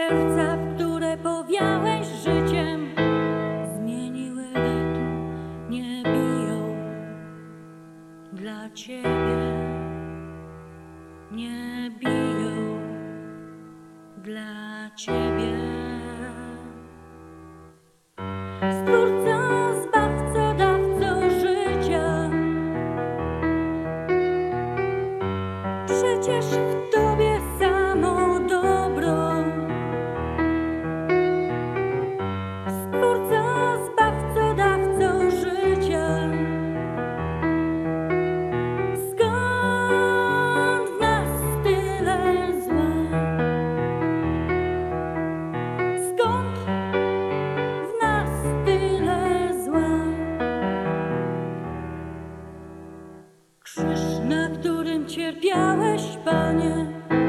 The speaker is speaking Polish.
serca, w które powiałeś życiem, zmieniły rytm, nie biją dla ciebie, nie biją dla ciebie. Stwórco, zbawco, dawco życia, przecież w tobie samo dobro. Stwórco, zbawco, dawco życia, skąd w nas tyle zła? Skąd w nas tyle zła? Krzyż, na którym cierpiałeś, Panie,